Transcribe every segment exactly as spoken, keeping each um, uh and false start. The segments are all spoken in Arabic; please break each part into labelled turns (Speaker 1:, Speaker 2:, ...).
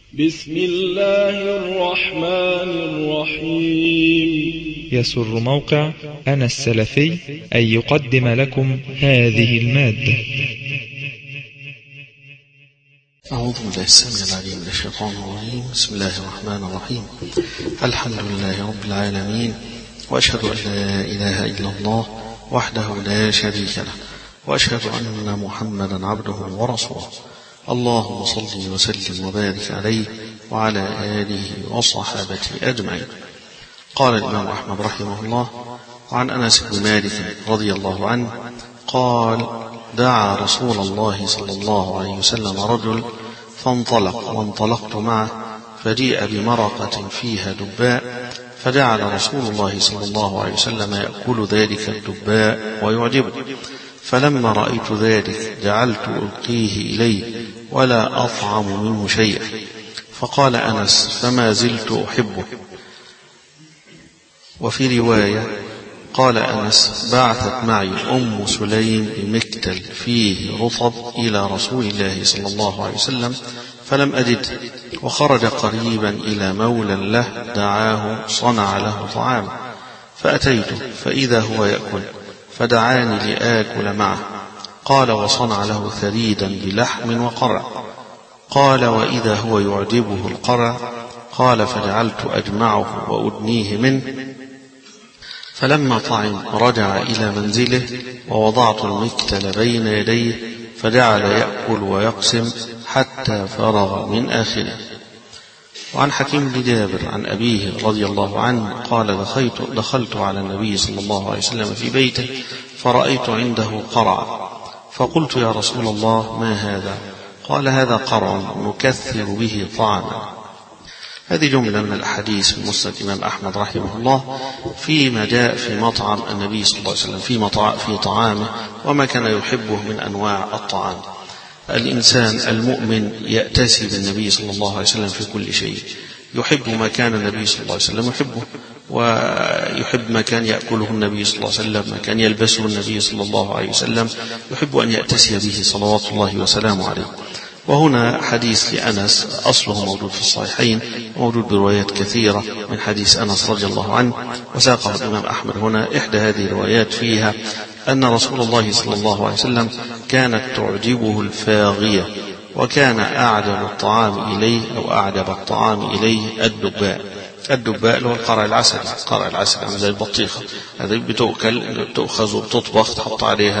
Speaker 1: بسم الله الرحمن الرحيم.
Speaker 2: يسر موقع أنا السلفي أن يقدم لكم هذه المادة.
Speaker 3: أعوذ بالله السميع العليم من الشيطان الرجيم. بسم الله الرحمن الرحيم. الحمد لله رب العالمين، وأشهد أن لا إله إلا الله وحده لا شريك له، وأشهد أن محمدا عبده ورسوله. اللهم صل وسلم وبارك عليه وعلى آله وصحابته أجمعين. قال الإمام أحمد رحمه الله عن أنس بن مالك رضي الله عنه قال: دعا رسول الله صلى الله عليه وسلم رجل فانطلق، وانطلقت معه، فجيء بمرقة فيها دباء، فجعل رسول الله صلى الله عليه وسلم يأكل ذلك الدباء ويعجبه، فلما رأيت ذلك جعلت ألقيه إليه ولا أطعم منه شيئا. فقال أنس: فما زلت أحبه. وفي رواية قال أنس: بعثت معي أم سليم بمكتل فيه رطب إلى رسول الله صلى الله عليه وسلم فلم أجده، وخرج قريبا إلى مولى له دعاه صنع له طعاما، فأتيته فإذا هو يأكل، فدعاني لآكل معه. قال: وصنع له ثريدا بلحم وقرع. قال: وإذا هو يعجبه القرع. قال: فجعلت أجمعه وأدنيه منه. فلما طعم رجع إلى منزله، ووضعت المكتل بين يديه، فجعل يأكل ويقسم حتى فرغ من آخره. وعن حكيم بن جابر عن أبيه رضي الله عنه قال: دخلت, دخلت على النبي صلى الله عليه وسلم في بيته، فرأيت عنده قرع، فقلت: يا رسول الله، ما هذا؟ قال: هذا قرع نكثر به طعاما. هذه جملة من الأحاديث في مسند الإمام أحمد رحمه الله فيما جاء في مطعم النبي صلى الله عليه وسلم، في, مطع... في طعامه وما كان يحبه من أنواع الطعام. الإنسان المؤمن يأتسي بالنبي صلى الله عليه وسلم في كل شيء، يحب ما كان النبي صلى الله عليه وسلم يحبه، ويحب ما كان يأكله النبي صلى الله عليه وسلم، ما كان يلبسه النبي صلى الله عليه وسلم، يحب أن يأتسي به صلوات الله وسلامه عليه. وهنا حديث لأنس أصله موجود في الصحيحين، وموجود بروايات كثيرة من حديث أنس رضي الله عنه، وساقه الإمام أحمد هنا. إحدى هذه الروايات فيها أن رسول الله صلى الله عليه وسلم كانت تعجبه الفاغية، وكان أعجب الطعام إليه أو أعجب الطعام إليه الدباء. الدباء اللي هو القرع العسل، القرع العسل عامل زي البطيخة، هذه بتؤكل، بتؤخذ وبتطبخ، تحط عليها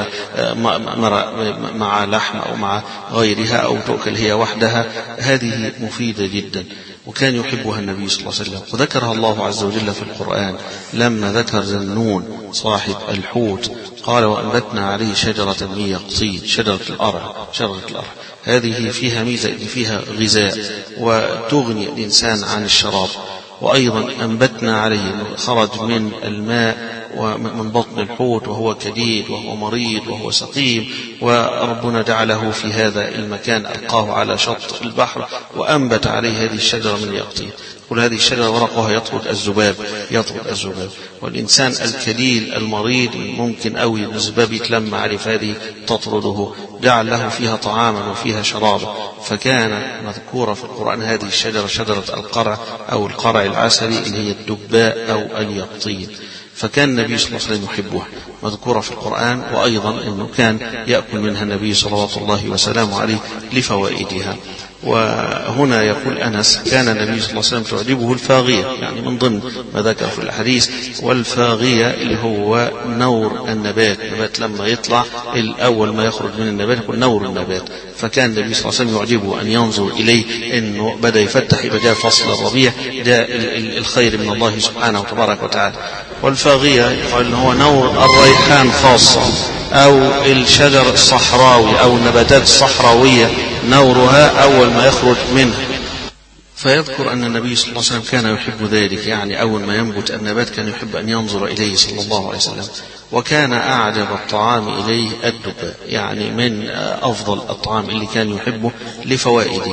Speaker 3: مع لحم أو مع غيرها، أو تؤكل هي وحدها. هذه مفيدة جدا، وكان يحبها النبي صلى الله عليه وسلم، وذكرها الله عز وجل في القرآن لما ذكر ذنون صاحب الحوت، قال: وأنبتنا عليه شجرة من يقطين، شجرة الأرع، شجرة الأرع هذه فيها ميزة، فيها غذاء وتغني الإنسان عن الشراب. وأيضا أنبتنا عليه، خرج من الماء ومن بطن الحوت وهو كديد وهو مريض وهو سقيم، وربنا جعله في هذا المكان، ألقاه على شط البحر، وأنبت عليه هذه الشجرة من يقطين. كل هذه الشجرة ورقها يطرد الذباب، يطرد الذباب. والإنسان الكليل المريض ممكن أوي الذباب يتلم عليه، فهذه تطرده. جعل له فيها طعاما وفيها شرابا، فكان مذكورة في القرآن هذه الشجرة شجرة القرع أو القرع العسلي اللي هي الدباء أو اليقطين. فكان النبي صلى الله عليه وسلم يحبها، مذكورة في القرآن، وأيضا أنه كان يأكل منها النبي صلوات الله وسلامه عليه لفوائدها. وهنا يقول أنس: كان النبي صلى الله عليه وسلم تعجبه الفاغية، يعني من ضمن ما ذكر في الحديث. والفاغية اللي هو نور النبات، النبات لما يطلع الأول ما يخرج من النبات يكون نور النبات. فكان النبي صلى الله عليه وسلم يعجبه أن ينظر إليه، أنه بدأ يفتح، يبقى جاء فصل الربيع، جاء الخير من الله سبحانه وتبارك وتعالى. والفاغية يقال هو نور الريحان خاصة، أو الشجر الصحراوي أو النباتات الصحراوية، نورها أول ما يخرج منها. فيذكر أن النبي صلى الله عليه وسلم كان يحب ذلك، يعني أول ما ينبت النبات كان يحب أن ينظر إليه صلى الله عليه وسلم. وكان أعجب الطعام إليه الدباء، يعني من أفضل الطعام اللي كان يحبه لفوائده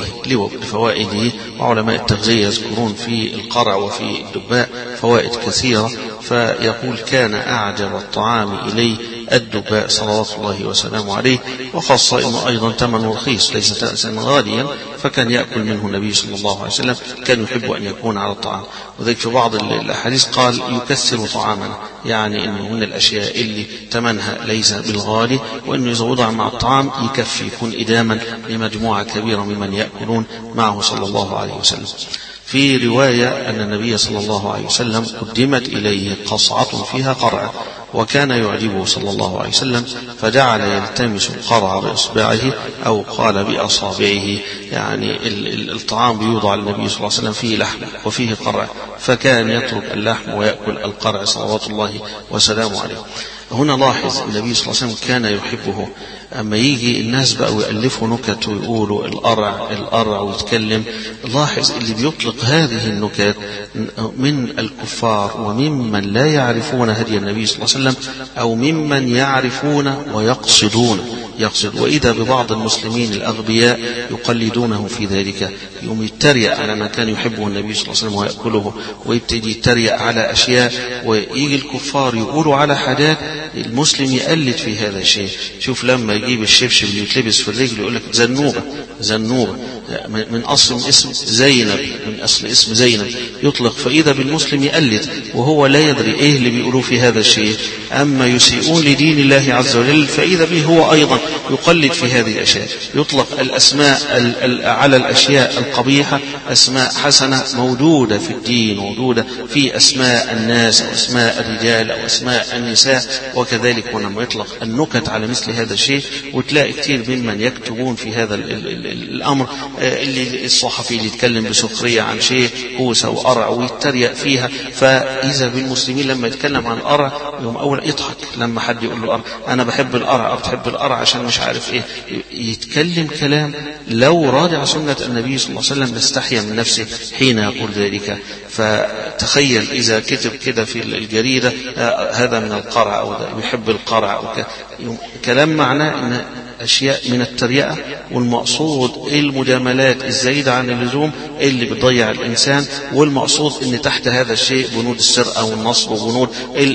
Speaker 3: لفوائده وعلماء التغذية يذكرون في القرع وفي الدباء فوائد كثيرة. فيقول كان أعجب الطعام إليه الدباء صلوات الله وسلامه عليه، وخاصة أنه أيضا ثمنه رخيص ليس ثمنا غاليا، فكان يأكل منه النبي صلى الله عليه وسلم، كان يحب أن يكون على الطعام. وذلك في بعض الأحاديث قال يكسر طعامنا، يعني أنه من الأشياء اللي ثمنها ليس بالغالي، وأنه يزودها مع الطعام يكفي، يكون إداما لمجموعة كبيرة ممن يأكلون معه صلى الله عليه وسلم. في رواية أن النبي صلى الله عليه وسلم قدمت إليه قصعة فيها قرع، وكان يعجبه صلى الله عليه وسلم، فجعل يلتمس القرع بإصبعه أو قال بأصابعه، يعني الطعام بيوضع النبي صلى الله عليه وسلم فيه لحم وفيه قرع، فكان يترك اللحم ويأكل القرع صلوات الله وسلامه عليه. هنا لاحظ النبي صلى الله عليه وسلم كان يحبه. أما يجي الناس بقوا يألفوا نكت ويقولوا القرع القرع ويتكلم، لاحظ اللي بيطلق هذه النكت من الكفار وممن لا يعرفون هدي النبي صلى الله عليه وسلم، أو ممن يعرفون ويقصدون يقصد. وإذا ببعض المسلمين الأغبياء يقلدونه في ذلك، يوم يتريق على ما كان يحبه النبي صلى الله عليه وسلم ويأكله، ويبتدي يتريق على أشياء، ويجي الكفار يقولوا على حاجات المسلم يقلد في هذا الشيء. شوف لما يجيب الشبشب اللي يتلبس في الرجل يقول لك زنوبة زنوبة من أصل من اسم زينب، من أصل اسم زينب يطلق، فإذا بالمسلم يقلد وهو لا يدري إيه اللي بيقولوا في هذا الشيء. أما يسيئون لدين الله عز وجل فإذا به هو أيضا يقلد في هذه الأشياء. يطلق الأسماء على الأشياء القبيحة أسماء حسنة موجودة في الدين، موجودة في أسماء الناس أو أسماء الرجال أو أسماء النساء، وكذلك ولما يطلق النكت على مثل هذا الشيء. وتلاقي كثير ممن يكتبون في هذا الأمر، اللي الصحفي اللي يتكلم بسخرية عن شيء كوسة وقرع ويتريق فيها، فإذا بالمسلمين لما يتكلم عن القرع يوم أول يضحك لما حد يقول له قرع، أنا بحب القرع أو بتحب القرع عشان مش عارف إيه، يتكلم كلام لو راجع سنة النبي صلى الله عليه وسلم لاستحيا من نفسه حين يقول ذلك. فتخيل إذا كتب كده في الجريدة هذا من القرع أو ده يحب القرع أو كلام معناه أن أشياء من التريقة، والمقصود المجاملات الزايدة عن اللزوم اللي بتضيع الإنسان، والمقصود أن تحت هذا الشيء بنود السرقة والنصب وبنود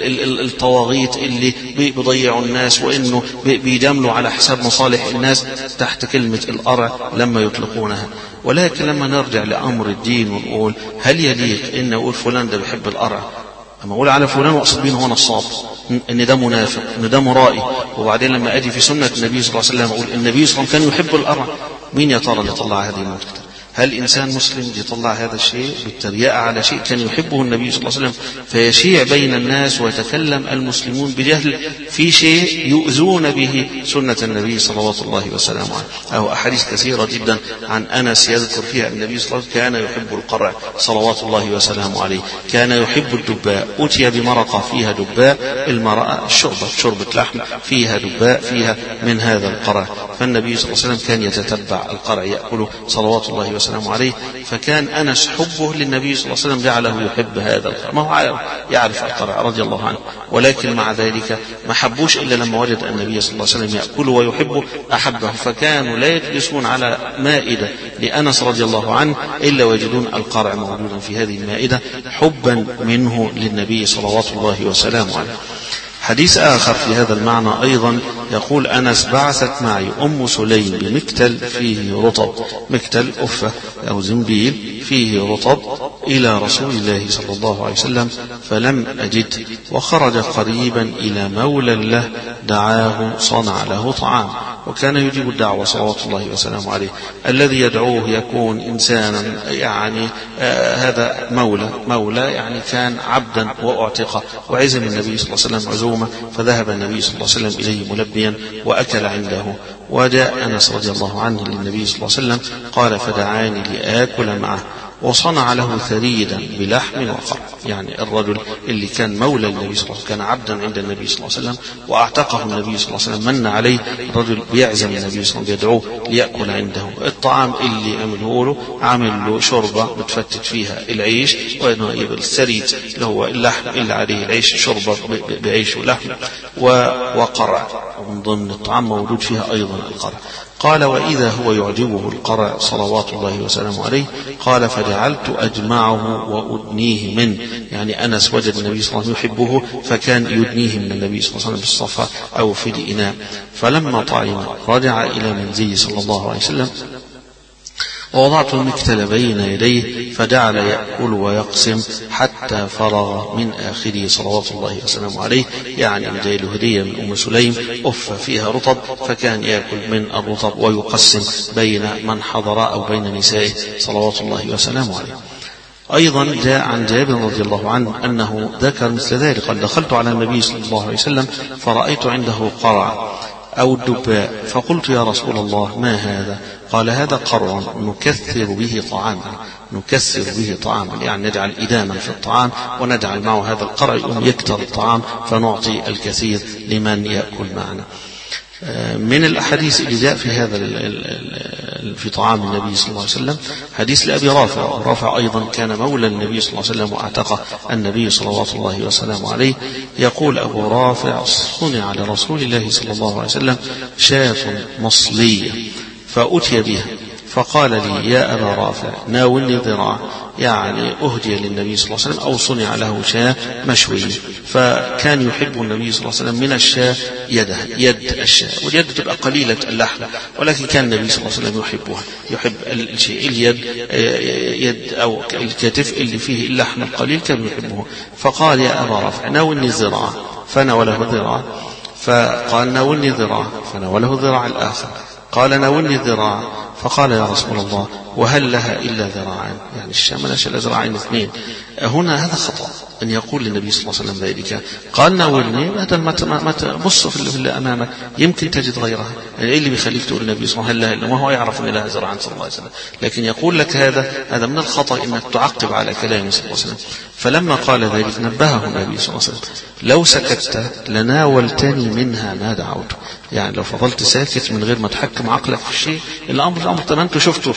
Speaker 3: الطواغيت اللي بيضيعوا الناس، وإنه بيجاملوا على حساب مصالح الناس تحت كلمة القرع لما يطلقونها. ولكن لما نرجع لأمر الدين ونقول هل يليق إن أقول فلان ده بيحب القرع، أما أقول على فلان وأقصد بيه هو نصاب، إن ده منافق، إن ده مرائي، وبعدين لما أجي في سنة النبي صلى الله عليه وسلم أقول النبي صلى الله عليه وسلم كان يحب القرع، مين يا ترى اللي طلع هذه النكتة؟ هل إنسان مسلم يطلع هذا الشيء بالتريقة على شيء كان يحبه النبي صلى الله عليه وسلم فيشيع بين الناس ويتكلم المسلمون بجهل في شيء يؤذون به سنة النبي صلوات الله وسلامه عليه؟ أو أحاديث كثيرة جدا عن أنس يذكر فيها النبي صلى الله عليه وسلم كان يحب القرع صلوات الله وسلامه عليه، كان يحب الدباء، أتي بمرقة فيها دباء، المرقة الشربة شربة لحم فيها دباء فيها من هذا القرع، فالنبي صلى الله عليه وسلم كان يتتبع القرع يأكله صلوات الله وسلامه والسلام عليه. فكان أنس حبه للنبي صلى الله عليه وسلم جعله يحب هذا القرع، ما هو يعرف القرع رضي الله عنه، ولكن مع ذلك ما حبوش إلا لما وجد النبي صلى الله عليه وسلم يأكله ويحبه أحبه، فكانوا لا يجلسون على مائدة لأنس رضي الله عنه إلا ويجدون القرع موجودا في هذه المائدة حبا منه للنبي صلوات الله وسلامه عليه. حديث آخر في هذا المعنى أيضا يقول أنس بعثت معي أم سليم بمكتل فيه رطب، مكتل أفة أو زنبيل فيه رطب إلى رسول الله صلى الله عليه وسلم فلم أجد، وخرج قريبا إلى مولى له دعاه صنع له طعام، وكان يجيب الدعوة صلوات الله وسلامه عليه. الذي يدعوه يكون إنسانا يعني آه هذا مولى مولى يعني كان عبدا وأعتقه، وعزم النبي صلى الله عليه وسلم عزومة، فذهب النبي صلى الله عليه وسلم إليه ملبيا وأكل عنده. وجاء أنس رضي الله عنه للنبي صلى الله عليه وسلم قال فدعاني لآكل معه، وصنع له ثريدا بلحم وقرع، يعني الرجل اللي كان مولى النبي صلى الله عليه وسلم كان عبدا عند النبي صلى الله عليه وسلم وأعتقه النبي صلى الله عليه وسلم، من عليه الرجل بيعزم النبي صلى الله عليه وسلم بيدعوه ليأكل عنده. الطعام اللي عمله له عمل له شوربة بتفتت فيها العيش، وإنه يبقى الثريد اللي هو اللحم اللي عليه العيش شوربة بعيش ولحم وقرع، ومن ضمن الطعام موجود فيها أيضا القرع. قال وإذا هو يعجبه القرع صلوات الله وسلامه عليه. قال فجعلت أجمعه وأدنيه منه، يعني أنس وجد النبي صلى الله عليه وسلم يحبه فكان يدنيه من النبي صلى الله عليه وسلم بالصفا أو في الإناء. فلما طعم رجع إلى منزله صلى الله عليه وسلم ووضعت المكتل بين يديه فجعل يأكل ويقسم حتى فرغ من آخره صلوات الله وسلامه عليه، يعني جايله هدية من أم سليم أف فيها رطب فكان يأكل من الرطب ويقسم بين من حضر أو بين نسائه صلوات الله وسلامه عليه. أيضا جاء عن جابر رضي الله عنه أنه ذكر مثل ذلك قال دخلت على النبي صلى الله عليه وسلم فرأيت عنده قرع أو الدباء فقلت يا رسول الله ما هذا؟ قال هذا قرع نكثر به طعاما، نكثر به طعاما يعني نجعل إداما في الطعام ونجعل معه هذا القرع يقوم يكتر الطعام فنعطي الكثير لمن يأكل معنا. من الأحاديث اللي جاء في هذا في طعام النبي صلى الله عليه وسلم حديث لأبي رافع، رافع أيضا كان مولى النبي صلى الله عليه وسلم واعتقه النبي صلوات الله وسلامه عليه. يقول أبو رافع صنع لرسول الله صلى الله عليه وسلم شاة مصلية فأتي بها فقال لي يا أبا رافع ناولني ذراع، يعني أهدي للنبي صلى الله عليه وسلم أو صنع له شاة مشوية. فكان يحب النبي صلى الله عليه وسلم من الشاة يده يد الشاة، واليد تبقى قليلة اللحم ولكن كان النبي صلى الله عليه وسلم يحبها، يحب الشيء اليد يد أو الكتف اللي فيه اللحم القليل كان يحبه. فقال يا أبا رافع ناولني ذراع فناوله ذراع، فقال ناولني ذراع فناوله ذراع الآخر، قال ناولني ذراع فقال يا رسول الله وهل لها إلا ذراعان، يعني الشاة ما لهاش إلا ذراعين اثنين. هنا هذا خطأ أن يقول للنبي صلى الله عليه وسلم ذلك، قال ناولني هذا ما تبص في اللي أمامك يمكن تجد غيرها، يعني إيه اللي بيخليك تقول النبي صلى الله عليه وسلم هل لها إلا ما هو يعرف أن لها ذراعان صلى الله عليه وسلم، لكن يقول لك هذا هذا من الخطأ إنك تعقب على كلامه صلى الله عليه وسلم. فلما قال ذلك نبهه النبي صلى الله عليه وسلم لو سكت لناولتني منها ما دعوت، يعني لو فضلت ساكت من غير ما تحكم عقلك في الشيء الأمر الأمر تمام. أنتوا شفتوا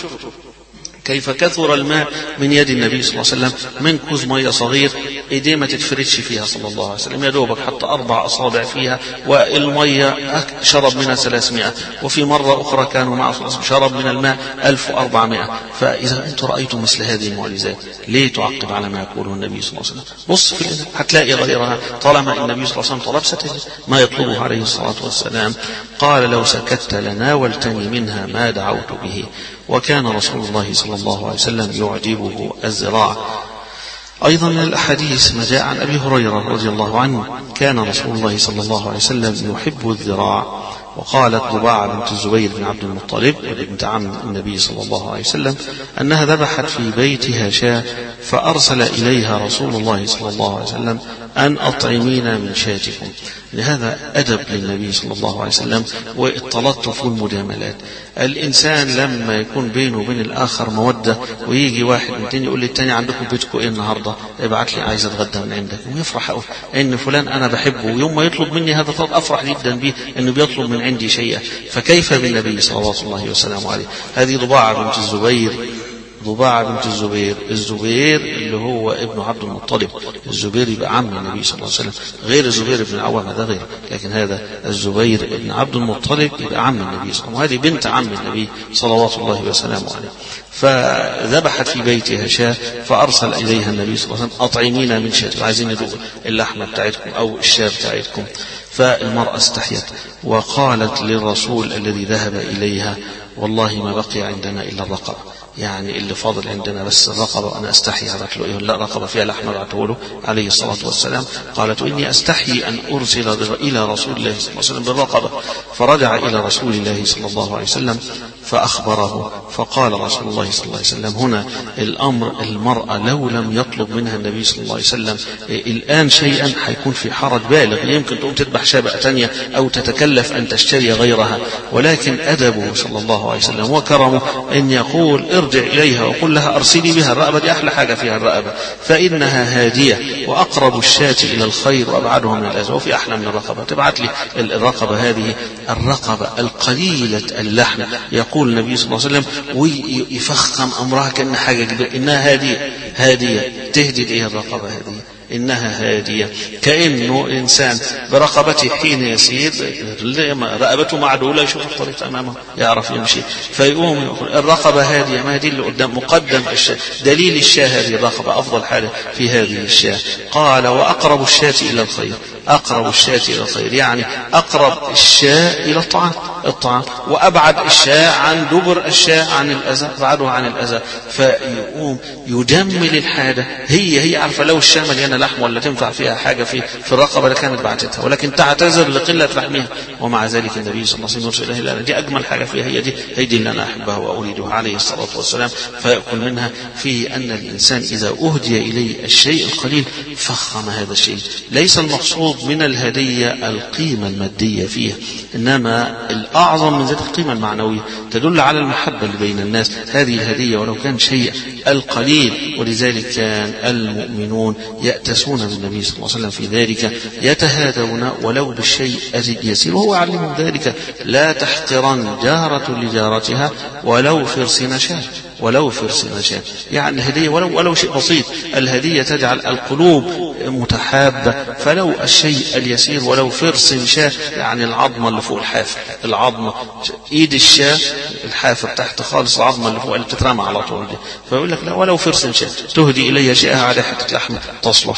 Speaker 3: كيف كثر الماء من يد النبي صلى الله عليه وسلم من كوز مية صغير ايديه ما تتفردش فيها صلى الله عليه وسلم، يا دوبك حتى أربع أصابع فيها والمية شرب منها ثلاثمائة، وفي مرة أخرى كانوا مع شرب من الماء ألف وأربعمائة. فإذا أنتم رأيتم مثل هذه المعجزات ليه تعقب على ما يقوله النبي صلى الله عليه وسلم؟ بص في هتلاقي غيرها طالما النبي صلى الله عليه وسلم طلب ستجد ما يطلبه عليه الصلاة والسلام. قال لو سكت لناولتني منها ما دعوت به. وكان رسول الله صلى الله عليه وسلم يعجبه الزراع. أيضا من الأحاديث ما جاء عن أبي هريرة رضي الله عنه كان رسول الله صلى الله عليه وسلم يحب الذراع. وقالت ضباعة بنت الزبير بن عبد المطلب بنت عم النبي صلى الله عليه وسلم أنها ذبحت في بيتها شاة فأرسل إليها رسول الله صلى الله عليه وسلم أن أطعمينا من شاتكم. لهذا أدب للنبي صلى الله عليه وسلم والتلطف والمجاملات. الإنسان لما يكون بينه وبين الآخر مودة ويجي واحد من التاني يقول للتاني عندكم بيتكم إيه النهاردة ابعت لي عايز أتغدى من عندك، ويفرح أوي إن فلان أنا بحبه ويوم ما يطلب مني هذا طلب أفرح جدا به إنه بيطلب من عندي شيئا. فكيف بالنبي صلى الله وسلم عليه؟ هذه ضباعة بنت الزبير ضباعة بنت الزبير الزبير اللي هو ابن عبد المطلب، الزبير يبقى عم النبي صلى الله عليه وسلم غير الزبير بن العوام هذا غير، لكن هذا الزبير ابن عبد المطلب يبقى عم النبي صلى الله عليه وسلم، وهذه بنت عم النبي صلوات الله وسلامه عليه. فذبحت في بيتها شاة فأرسل إليها النبي صلى الله عليه وسلم أطعمينا من شاة، عايزين ندوق اللحمة بتاعتكم أو الشاة بتاعتكم. فالمرأة استحيت وقالت للرسول الذي ذهب إليها والله ما بقي عندنا إلا الرقبة، يعني اللي فاضل عندنا بس الرقبة وأنا أستحي. قالت له إيه؟ لا رقبة فيها لحمة بعته له عليه الصلاة والسلام. قالت إني أستحي أن أرسل إلى رسول الله صلى الله عليه وسلم بالرقبة. فرجع إلى رسول الله صلى الله عليه وسلم فأخبره فقال رسول الله صلى الله عليه وسلم هنا الأمر المرأة لو لم يطلب منها النبي صلى الله عليه وسلم الآن شيئا حيكون في حرج بالغ، يمكن تقوم تذبح شابة تانية أو تتكلف أن تشتري غيرها، ولكن أدبه صلى الله عليه وسلم وكرمه أن يقول ارجع إليها وقل لها أرسلي بها الرقبة، دي أحلى حاجة فيها الرقبة فإنها هادية وأقرب الشاة إلى الخير وأبعدها من الأذى. وفي أحلى من الرقبة تبعت لي الرقبة هذه الرقبة القليلة اللحم. يقول النبي صلى الله عليه وسلم ويفخم أمرها كأن حاجة كبيرة إنها هادية هادية تهدد إيه الرقبة هذه إنها هادية، كأنه إنسان برقبته حين يسير رقبته معدولة يشوف الطريق أمامه يعرف يمشي، فيقوم يقول الرقبة هادية، ما دي اللي قدام مقدم الشاة، دليل الشاة هذه الرقبة أفضل حالة في هذه الشاة. قال وأقرب الشاة إلى الخير، أقرب الشاة إلى الخير يعني أقرب الشاة إلى الطعام الطعام وأبعد الشاة عن دبر الشاة عن الأذى، بعده عن الأذى. فيقوم يجمل الحاجة، هي هي عارفة لو الشاة مليانة لحم ولا تنفع فيها حاجة في في الرقبة لكانت بعتتها، ولكن تعتذر لقلة لحمها، ومع ذلك النبي صلى الله عليه وسلم يرسل إليها دي أجمل حاجة فيها، هي دي هي دي اللي أنا أحبها وأريدها عليه الصلاة والسلام. فيأكل منها في أن الإنسان إذا أهدي إليه الشيء القليل فخم هذا الشيء. ليس المقصود من الهدية القيمة المادية فيها، إنما الأعظم من ذلك القيمة المعنوية تدل على المحبة اللي بين الناس. هذه الهدية ولو كان شيء القليل، ولذلك كان المؤمنون يأتسون بالنبي صلى الله عليه وسلم في ذلك، يتهادون ولو بالشيء يسير، وهو علمهم ذلك. لا تحقرن جارة لجارتها ولو فرس نشاة، ولو فرس نشاة يعني الهدية ولو, ولو شيء بسيط. الهدية تجعل القلوب متحابة، فلو الشيء اليسير ولو فرس شاة يعني العظمة اللي فوق الحافر، العظمة ايد الشاة الحافر تحت خالص، العظمة اللي فوق اللي بتترمى على طول دي. فيقول لك لا ولو فرس شاة تهدي إلي شيئها على حتة لحم تصلح.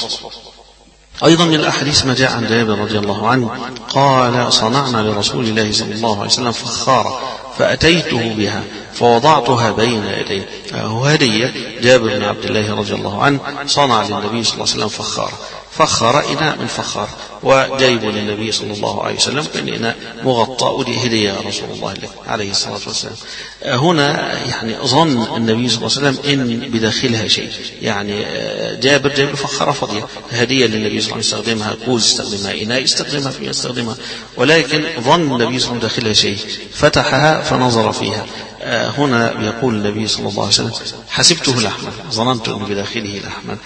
Speaker 3: أيضا من الأحاديث ما جاء عن جابر رضي الله عنه قال صنعنا لرسول الله صلى الله عليه وسلم فخارة فأتيته بها فوضعتها بين يديه. هدية جابر بن عبد الله رضي الله عنه صنع للنبي صلى الله عليه وسلم فخارة، فخر إناء من فخار وجايب للنبي صلى الله عليه وسلم كان إناء مغطى، ودي هدية يا رسول الله عليه الصلاة والسلام. هنا يعني ظن النبي صلى الله عليه وسلم إن بداخلها شيء، يعني جابر جايب له فخارة فاضية هدية للنبي صلى الله عليه وسلم، يستخدمها كوز يستخدمها إناء يستخدمها فيها يستخدمها، ولكن ظن النبي صلى الله عليه وسلم داخلها شيء فتحها فنظر فيها. هنا يقول النبي صلى الله عليه وسلم حسبته لحما، ظننت أن بداخله لحما.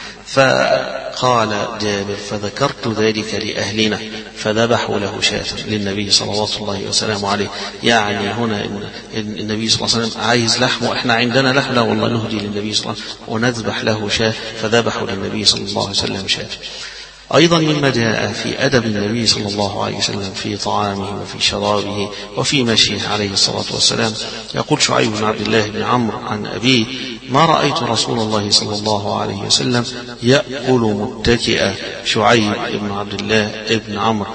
Speaker 3: فقال جابر فذكرت ذلك لأهلنا فذبحوا له شاة للنبي صلى الله وسلم عليه. يعني هنا النبي صلى الله عليه وسلم عايز لحم وإحنا عندنا لحم، لا والله نهدي للنبي صلى الله عليه وسلم ونذبح له شاة، فذبحوا للنبي صلى الله عليه وسلم شاة. أيضا مما جاء في أدب النبي صلى الله عليه وسلم في طعامه وفي شرابه وفي مشيه عليه الصلاة والسلام، يقول شعيب بن عبد الله بن عمرو عن أبيه ما رأيت رسول الله صلى الله عليه وسلم يأكل متكئا. شعيب بن عبد الله بن عمرو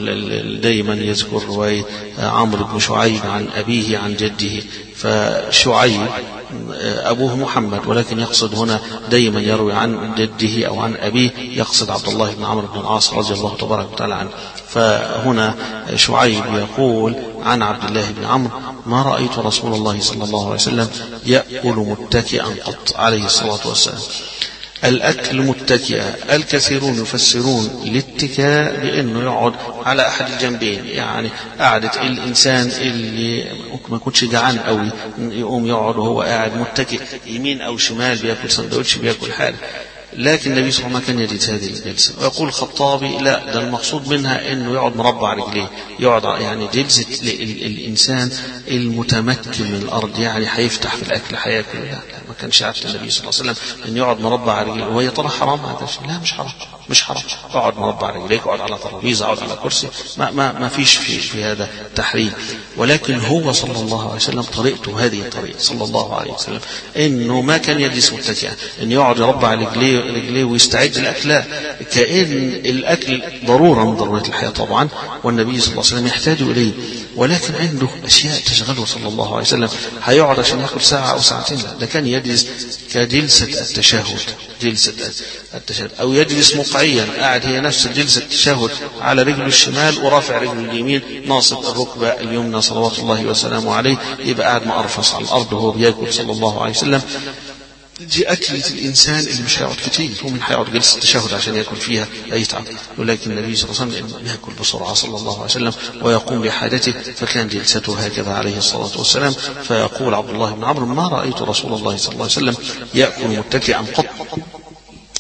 Speaker 3: دائما يذكر رواية عمرو بن شعيب عن أبيه عن جده، فشعيب أبوه محمد ولكن يقصد هنا دائما يروي عن جده أو عن أبيه، يقصد عبد الله بن عمرو بن العاص رضي الله تبارك وتعالى عنه. فهنا شعيب يقول عن عبد الله بن عمرو ما رأيت رسول الله صلى الله عليه وسلم يأكل متكئا قط عليه الصلاة والسلام. الأكل متكئا، الكثيرون يفسرون الاتكاء بأنه يقعد على أحد الجنبين، يعني قعدة الإنسان اللي ما يكونش جعان قوي يقوم يقعد وهو قاعد متكئ يمين أو شمال بيأكل سندوتش بيأكل حاجة. لكن النبي صلى الله عليه وسلم كان يجلس هذه الجلسة. ويقول الخطابي لا، ده المقصود منها انه يقعد مربع رجليه، يقعد يعني جلسة الانسان المتمكن من الارض، يعني هيفتح في الاكل هياكل. لا ما كانش عادة النبي صلى الله عليه وسلم ان يقعد مربع رجليه. وهي ترى حرام هذا الشيء؟ لا مش حرام، مش حرام. اقعد مربع رجليك، اقعد على ترابيزه، اقعد على كرسي، ما ما ما فيش في في هذا تحريم. ولكن هو صلى الله عليه وسلم طريقته هذه الطريقه صلى الله عليه وسلم، انه ما كان يجلس متكئا، ان يقعد يربع رجليه رجليه ويستعد للأكل، كأن الأكل ضرورة من ضرورات الحياة طبعا، والنبي صلى الله عليه وسلم يحتاج إليه، ولكن عنده أشياء تشغله صلى الله عليه وسلم. هيقعد عشان يأكل ساعة أو ساعتين؟ ده كان يجلس كجلسة التشهد، جلسة التشهد، أو يجلس مقعيا قاعد هي نفس جلسة التشهد على رجله الشمال ورافع رجله اليمين ناصب الركبة اليمنى صلوات الله وسلامه عليه، يبقى قاعد مقرفص على الأرض وهو بيأكل صلى الله عليه وسلم. دي أكلة الإنسان اللي مش هيقعد كتير، هو من هيقعد جلسة تشهد عشان يأكل فيها يتعب. ولكن النبي صلى الله عليه وسلم يأكل بسرعة صلى الله عليه وسلم ويقوم بحاجته، فكان جلسته هكذا عليه الصلاة والسلام. فيقول عبد الله بن عمرو ما رأيت رسول الله صلى الله عليه وسلم يأكل متكئا قط.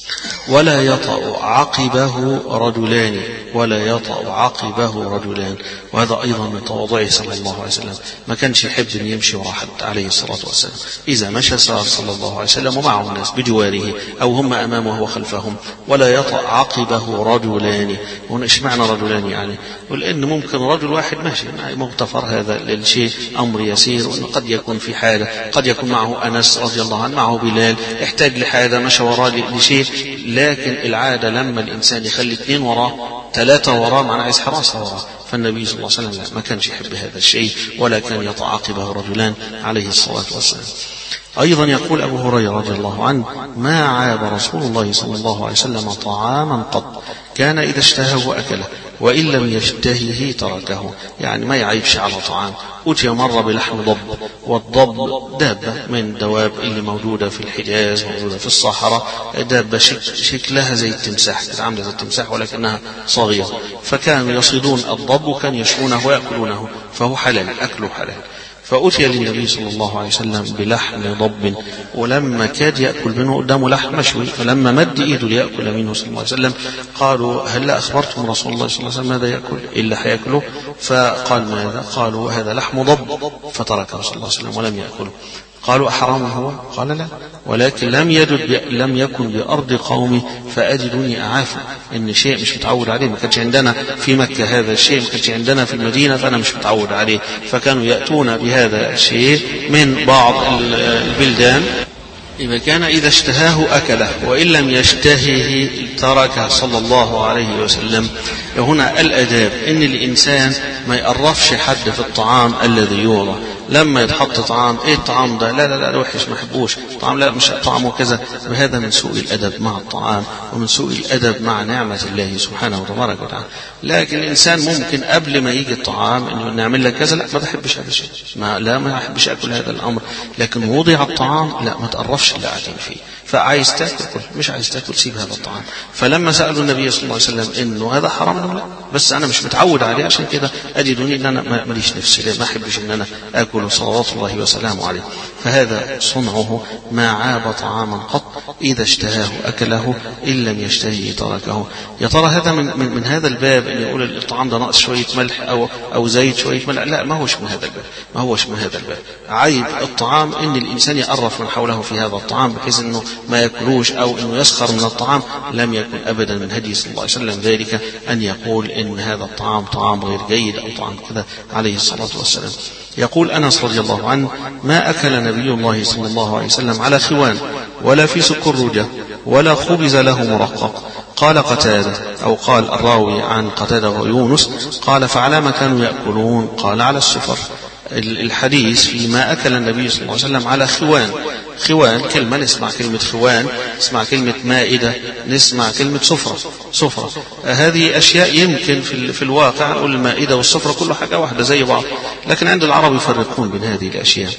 Speaker 3: ولا يطأ عقبه رجلان ولا يطأ عقبه رجلان. وهذا أيضا من تواضعه صلى الله عليه وسلم، ما كانش يحب أن يمشي وراء حد عليه الصلاة والسلام. إذا مشى سار صلى الله عليه وسلم ومعه الناس بجواره أو هم أمامه وهو خلفهم. ولا يطأ عقبه رجلان. هنا إيش معنى رجلان؟ يعني ولأن ممكن رجل واحد ماشي مغتفر، هذا للشيء أمر يسير، وأنه قد يكون في حاجة، قد يكون معه أنس رضي الله عنه، معه بلال احتاج لحاجة مشى وراه لشيء. لكن العادة لما الإنسان يخلي اثنين وراه ثلاثة وراه معناه عايز حراسة وراه. فالنبي صلى الله عليه وسلم لا، ما كانش يحب هذا الشيء، ولا كان يطأ عقبه رجلان عليه الصلاة والسلام. أيضا يقول أبو هريرة رضي الله عنه: ما عاب رسول الله صلى الله عليه وسلم طعاما قط كان إذا اشتهاه أكله وإن لم يشتهيه تركه. يعني ما يعيبش على طعام. أتي مرة بلحم ضب، والضب دابة من دواب اللي موجودة في الحجاز، موجودة في الصحراء، دابة شكلها زي التمساح، عاملة زي التمساح ولكنها صغيرة. فكانوا يصيدون الضب وكان يشوونه ويأكلونه، فهو حلال، أكله حلال. فأتي للنبي صلى الله عليه وسلم بلحم ضب، ولما كاد يأكل منه قدامه لحم مشوي، فلما مد إيده ليأكل منه صلى الله عليه وسلم قالوا: هل أخبرتم رسول الله صلى الله عليه وسلم ماذا يأكل إلا حيأكله؟ فقال: ماذا؟ قالوا: هذا لحم ضب. فتركه صلى الله عليه وسلم ولم يأكله. قالوا: أحرام هو؟ قال: لا، ولكن لم يجد لم يكن بأرض قومي فأجدني أعافه. إن شيء مش متعود عليه، ما كانش عندنا في مكة هذا الشيء، ما كانش عندنا في المدينة، فأنا مش متعود عليه. فكانوا يأتون بهذا الشيء من بعض البلدان. إذا كان إذا اشتهاه أكله وإن لم يشتهيه تركه صلى الله عليه وسلم. هنا الأداب إن الإنسان ما يقرفش حد في الطعام الذي يوضع. لما يتحط طعام، ايه الطعام ده؟ لا لا لا وحش ما احبوش طعام، لا مش طعمه كذا. وهذا من سوء الأدب مع الطعام، ومن سوء الأدب مع نعمة الله سبحانه وتبارك وتعالى. لكن الإنسان ممكن قبل ما يجي الطعام إنه نعمل لك كذا، لا ما بحبش هذا الشيء، ما لا ما أحبش أكل هذا الأمر. لكن وضع الطعام لا ما تقرفش اللي قاعدين فيه. فعايز تاكل، مش عايز تاكل سيب هذا الطعام. فلما سألوا النبي صلى الله عليه وسلم إنه هذا حرام، لا بس أنا مش متعود عليه، عشان كده أجدني إن أنا ماليش نفسي، ما أحبش إن أنا أكل صلوات الله وسلامه عليه. فهذا صنعه: ما عاب طعاما قط إذا اشتهاه أكله إن لم يشتهيه تركه. يا ترى هذا من, من, من هذا الباب أن يقول الطعام ده ناقص شوية ملح أو, أو زيت شوية ملح؟ لا، ما هوش من هذا الباب، ما هوش من هذا الباب. عيب الطعام إن الإنسان يقرف من حوله في هذا الطعام بحيث أنه ما يأكلوش أو أنه يسخر من الطعام. لم يكن أبدا من هدي صلى الله عليه وسلم ذلك أن يقول إن هذا الطعام طعام غير جيد أو طعام كذا عليه الصلاة والسلام. يقول أنس رضي الله عنه: ما أكل نبي الله صلى الله عليه وسلم على خوان ولا في سكرجة ولا خبز له مرقق. قال قتادة، أو قال الراوي عن قتادة ويونس، قال: فعلى ما كانوا يأكلون؟ قال: على السفر. الحديث فيما أكل النبي صلى الله عليه وسلم على خوان. خوان كلمة، نسمع كلمة خوان، نسمع كلمة مائدة، نسمع كلمة سفرة. سفرة هذه أشياء يمكن في, في الواقع نقول المائدة والسفرة كل حاجة واحدة زي بعض، لكن عند العرب يفرقون بين هذه الأشياء.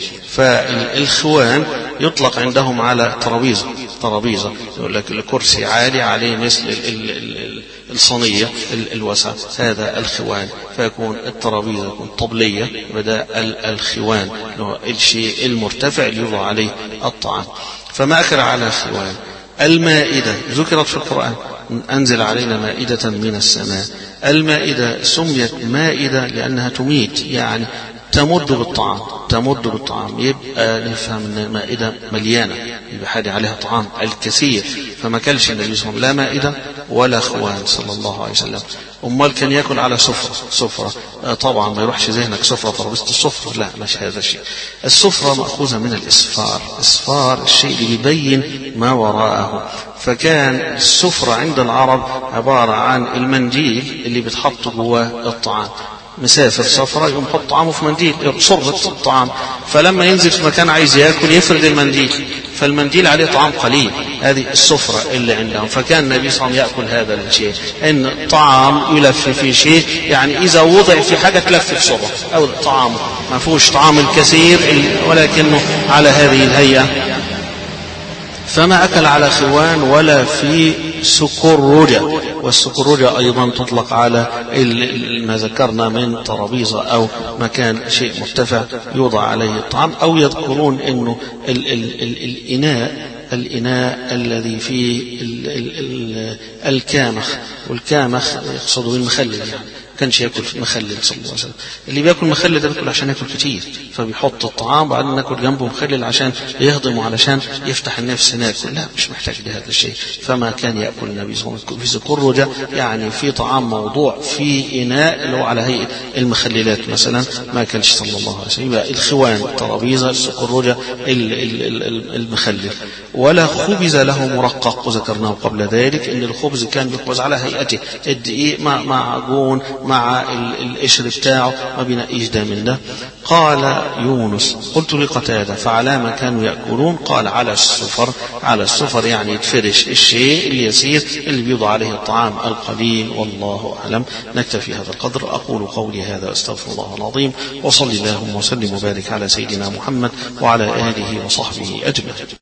Speaker 3: فالخوان يطلق عندهم على ترابيزة، ترابيزة يقول لك الكرسي عالي عليه مثل ال ال الصينية الوسع، هذا الخوان. فيكون الترابيزة يكون طبلية، بدأ الخوان الشيء المرتفع اللي يوضع عليه الطعام. فما أكل على خوان. المائدة ذكرت في القرآن: أنزل علينا مائدة من السماء. المائدة سميت مائدة لأنها تميت، يعني تمد بالطعام، تمد بالطعام. يبقى نفهم أن المائدة مليانة، يبقى حاجة عليها طعام الكثير. فما كلش النبي صلى الله عليه وسلم لا مائدة ولا خوان صلى الله عليه وسلم. أمال كان يأكل على سفرة. سفرة طبعا ما يروحش ذهنك سفرة ترابيزة السفرة، لا مش هذا الشيء. السفرة مأخوذة من الإسفار. إسفار الشيء اللي يبين ما وراءه. فكان السفرة عند العرب عبارة عن المنديل اللي بتحط جواه الطعام. مسافر سفرة يقوم يحط طعامه في منديل، صرت الطعام، فلما ينزل في مكان عايز يأكل يفرد المنديل، فالمنديل عليه طعام قليل. هذه السفرة اللي عندهم. فكان النبي صلى الله عليه وسلم يأكل هذا الشيء، إن طعام يلف في شيء، يعني إذا وضع في حاجة تلف بسرعة، أو طعام ما فيهوش طعام الكثير ولكنه على هذه الهيئة. فما أكل على خوان ولا في سكرجة. والسكرجة أيضا تطلق على ما ذكرنا من ترابيزة أو مكان شيء مرتفع يوضع عليه الطعام. أو يذكرون أنه ال ال ال الإناء الإناء الذي فيه ال ال ال الكامخ، والكامخ يقصد بالمخلل، يعني كانش يأكل في مخلل صلى الله عليه وسلم. اللي بيأكل مخلل ده بيأكل عشان يأكل كتير، فبيحط الطعام بعدين ناكل جنبه مخلل عشان يهضمه علشان يفتح النفس ناكل. لا، مش محتاج لهذا الشيء. فما كان يأكل النبي صلى الله عليه وسلم في زقرجة، يعني في طعام موضوع في إناء اللي هو على هيئة المخللات مثلا، ما كانش صلى الله عليه وسلم. يبقى الخوان، الترابيزة، الزقرجة، المخلل. ولا خبز له مرقق، وذكرناه قبل ذلك ان الخبز كان يخبز على هيئته، الدقيق مع معجون مع القشر بتاعه، ما بينقيش ده من ده. قال يونس: قلت لقتادة: فعلى ما كانوا يأكلون؟ قال: على السفر. على السفر يعني يتفرش الشيء اليسير اللي بيوضع عليه الطعام القليل. والله أعلم. نكتفي هذا القدر. أقول قولي هذا، أستغفر الله العظيم، وصلي اللهم وسلم وبارك على سيدنا محمد وعلى آله وصحبه أجمعين.